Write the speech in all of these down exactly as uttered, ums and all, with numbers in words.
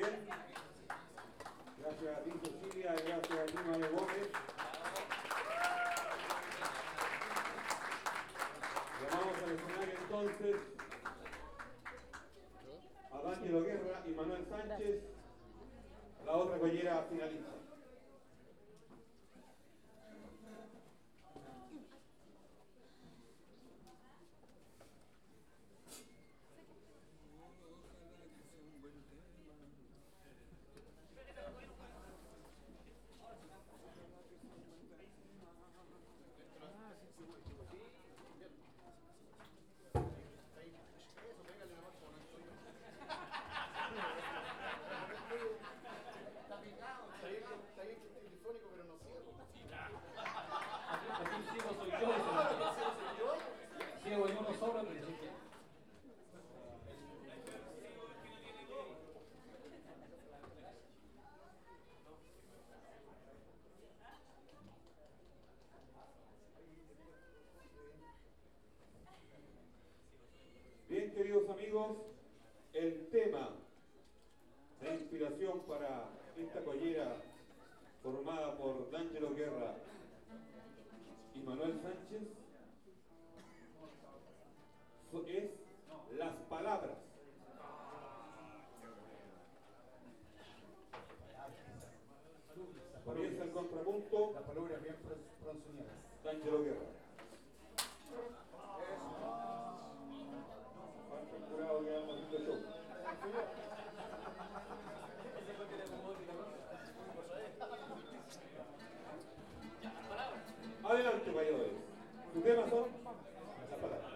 Bien. Gracias a ti, Cecilia, y gracias a ti, Mario Gómez. Llamamos al escenario entonces a D'Angelo Guerra y Manuel Sánchez, la otra collera finalista. Bien, queridos amigos, el tema de inspiración para esta collera formada por D'Angelo Guerra y Manuel Sánchez es las palabras. Comienza el contrapunto. La palabra bien pronunciada. D'Angelo Guerra. Jurado que vamos haciendo show. Adelante, mayores. ¿Sus temas son? Las palabras.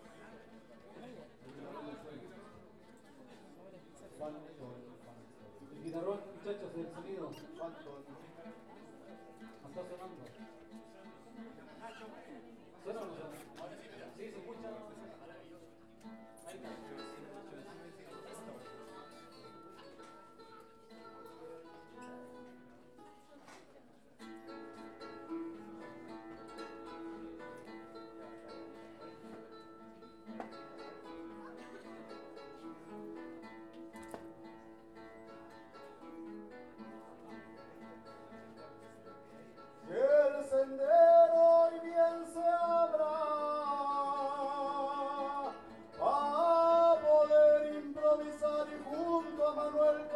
El guitarrón, muchachos, el sonido. ¿No está sonando? ¿Suena o no suena? Sí, se escucha. Ahí está. El sendero hoy bien se abra a poder improvisar y junto a Manuel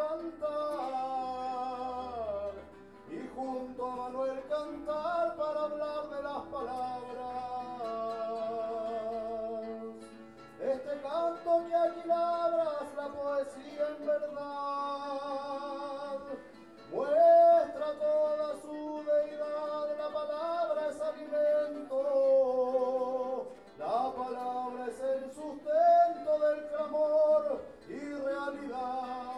cantar y junto a Manuel cantar para hablar de las palabras. Este canto que aquí labras la poesía en verdad muestra toda su deidad. La palabra es alimento, la palabra es el sustento del clamor y realidad.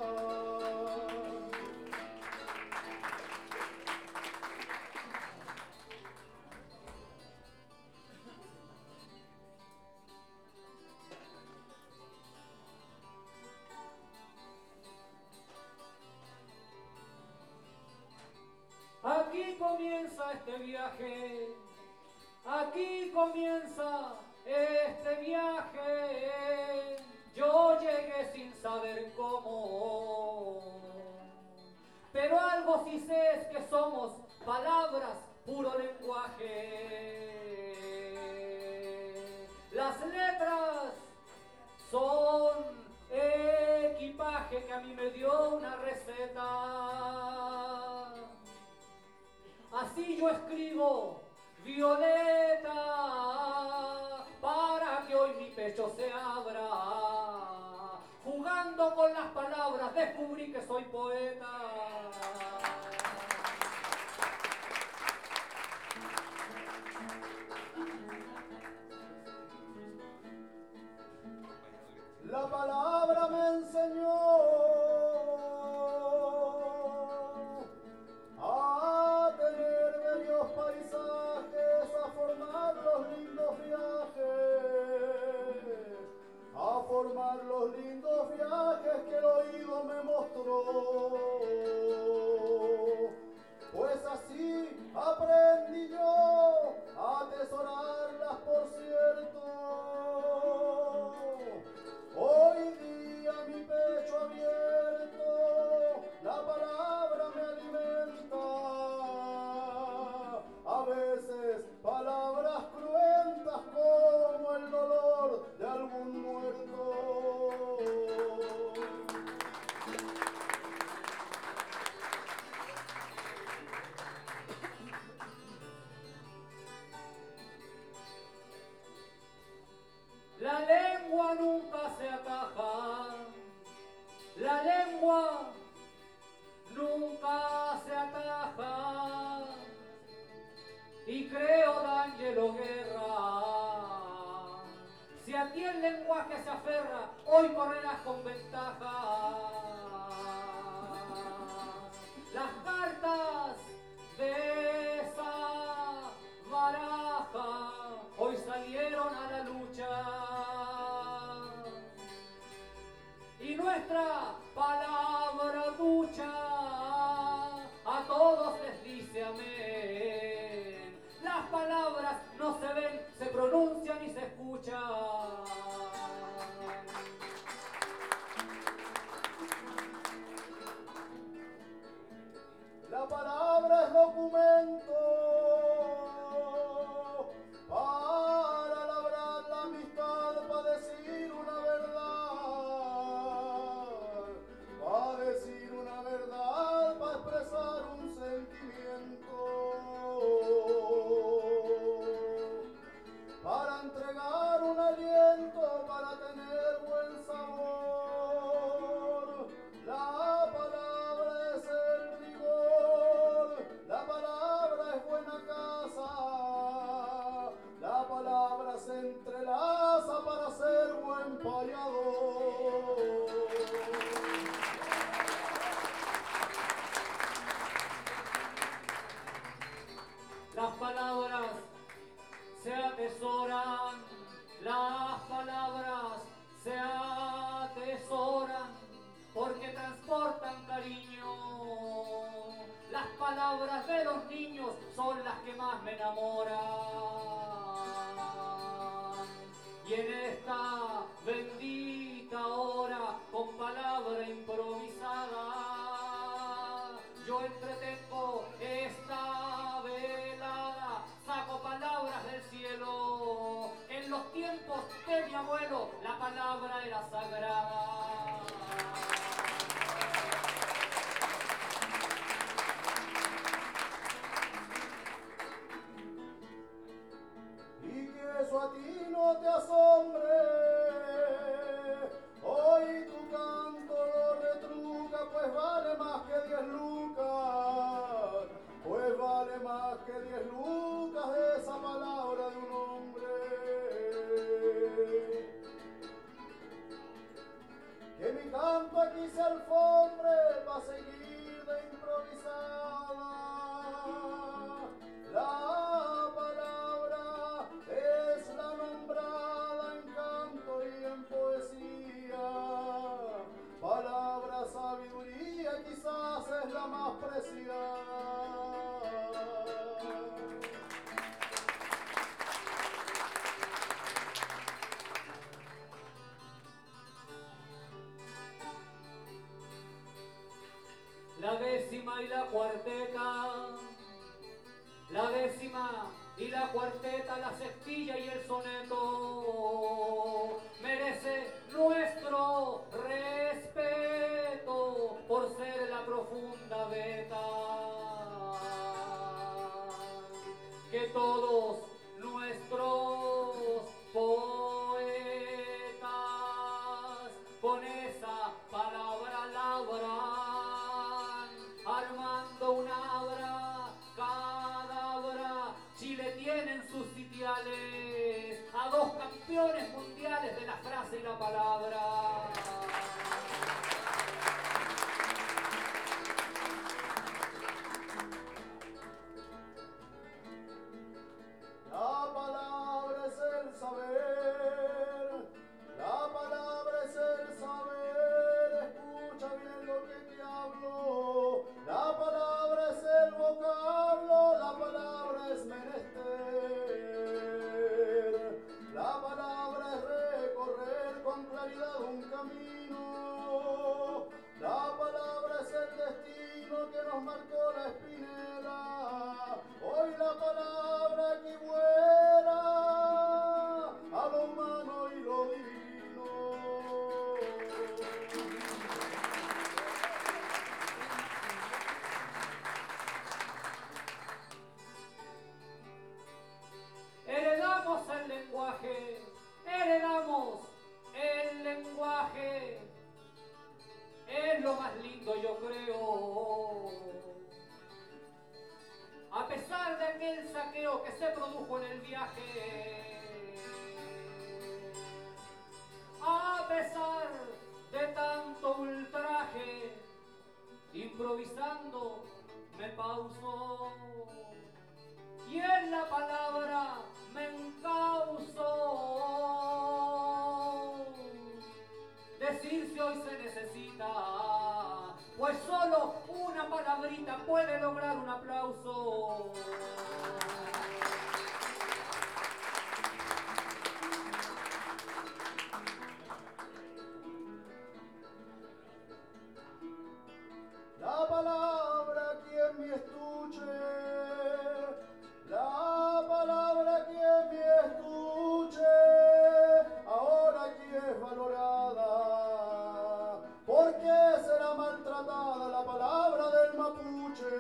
Aquí comienza este viaje, aquí comienza este viaje. Yo llegué sin saber cómo, pero algo sí sé es que somos palabras, puro lenguaje. Las letras son equipaje que a mí me dio una receta. Así yo escribo violeta para que hoy mi pecho se abra. Jugando con las palabras descubrí que soy poeta. La palabra me enseñó a tener bellos paisajes, a formar los lindos viajes, a formar los lindos viajes que el oído me mostró. Pues así aprendí yo a atesorarlas, por cierto. Hoy día mi pecho abierto La lengua nunca se ataja y creo, D'Angelo Guerra, si a ti el lenguaje se aferra, hoy correrás con ventaja. Las cartas de esa baraja hoy salieron a la lucha y nuestra palabra ducha a todos les dice amén. Las palabras no se ven, se pronuncian y se escuchan. La palabra es documento para labrar la amistad, para decir una verdad, para decir una verdad, para expresar un sentimiento, para entregar un aliento, para tener buen sabor. La palabra es el rigor, la palabra es buena casa, la palabra se entrelaza para ser buen payador. Las palabras se atesoran, las palabras se atesoran porque transportan cariño. Las palabras de los niños son las que más me enamoran. Y en esta bendita hora, con palabra improvisada, yo entretengo esta velada, saco palabras del cielo. En los tiempos de mi abuelo, la palabra era sagrada. Y que eso a ti no te asombre, hoy tu canto lo retruca, pues vale más que diez lucas, pues vale más que diez lucas esa palabra de un hombre. Que mi canto aquí se alfombre va a seguir de improvisada. La palabra es la nombrada en canto y en poesía. Palabra sabiduría quizás es la más preciada. La décima y la cuarteta, la décima y la cuarteta, la sextilla y el soneto merece nuestro respeto por ser la profunda beta que todos nuestros poetas con esa palabra labran, armando una abra cadabra. Chile tiene en sus sitiales a dos campeones mundiales de la frase y la palabra. La palabra es el saber, la palabra es el saber, escucha bien lo que te hablo. La palabra es el vocablo, la palabra es menester. La palabra es recorrer con claridad saqueo que se produjo en el viaje. A pesar de tanto ultraje, improvisando me pauso y en la palabra me encauso. Decir si hoy se necesita, pues solo una palabrita puede lograr un aplauso. La palabra quien me escuche, la palabra quien me escuche, ahora aquí es valorada, porque será maltratada la palabra del mapuche.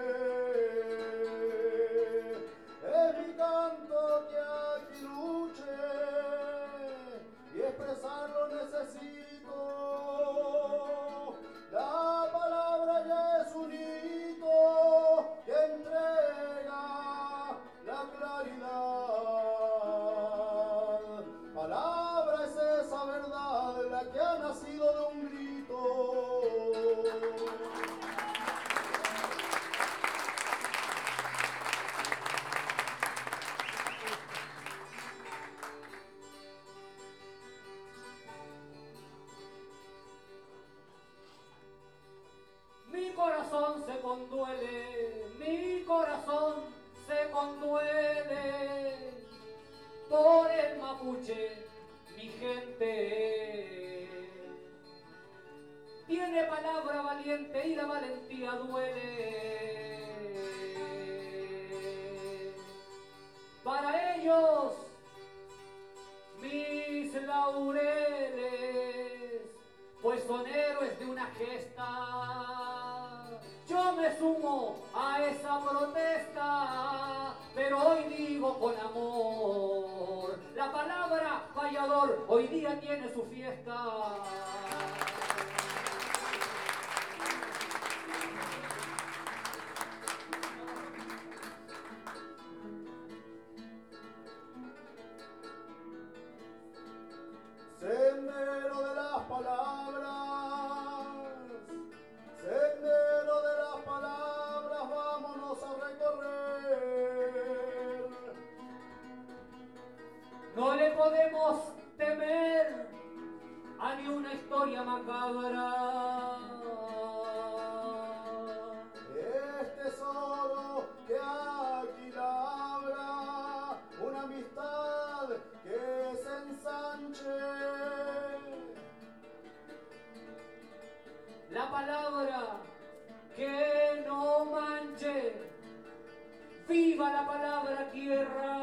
Es mi canto que aquí luche y expresarlo necesito. La palabra ya es un hito que entrega la claridad. Palabra es esa verdad, la que ha nacido de un grito. Mi corazón se conduele, mi corazón se conduele por el mapuche, mi gente. Tiene palabra valiente y la valentía duele. Para ellos, mis laureles, pues son héroes de una gesta. Yo me sumo a esa protesta, pero hoy digo con amor, la palabra fallador hoy día tiene su fiesta. Sendero de las palabras, sendero de las palabras, vámonos a recorrer. No le podemos temer a ni una historia macabra. Es tesoro que aquí labra una amistad que se ensanche. La palabra que no manche. Viva la palabra tierra.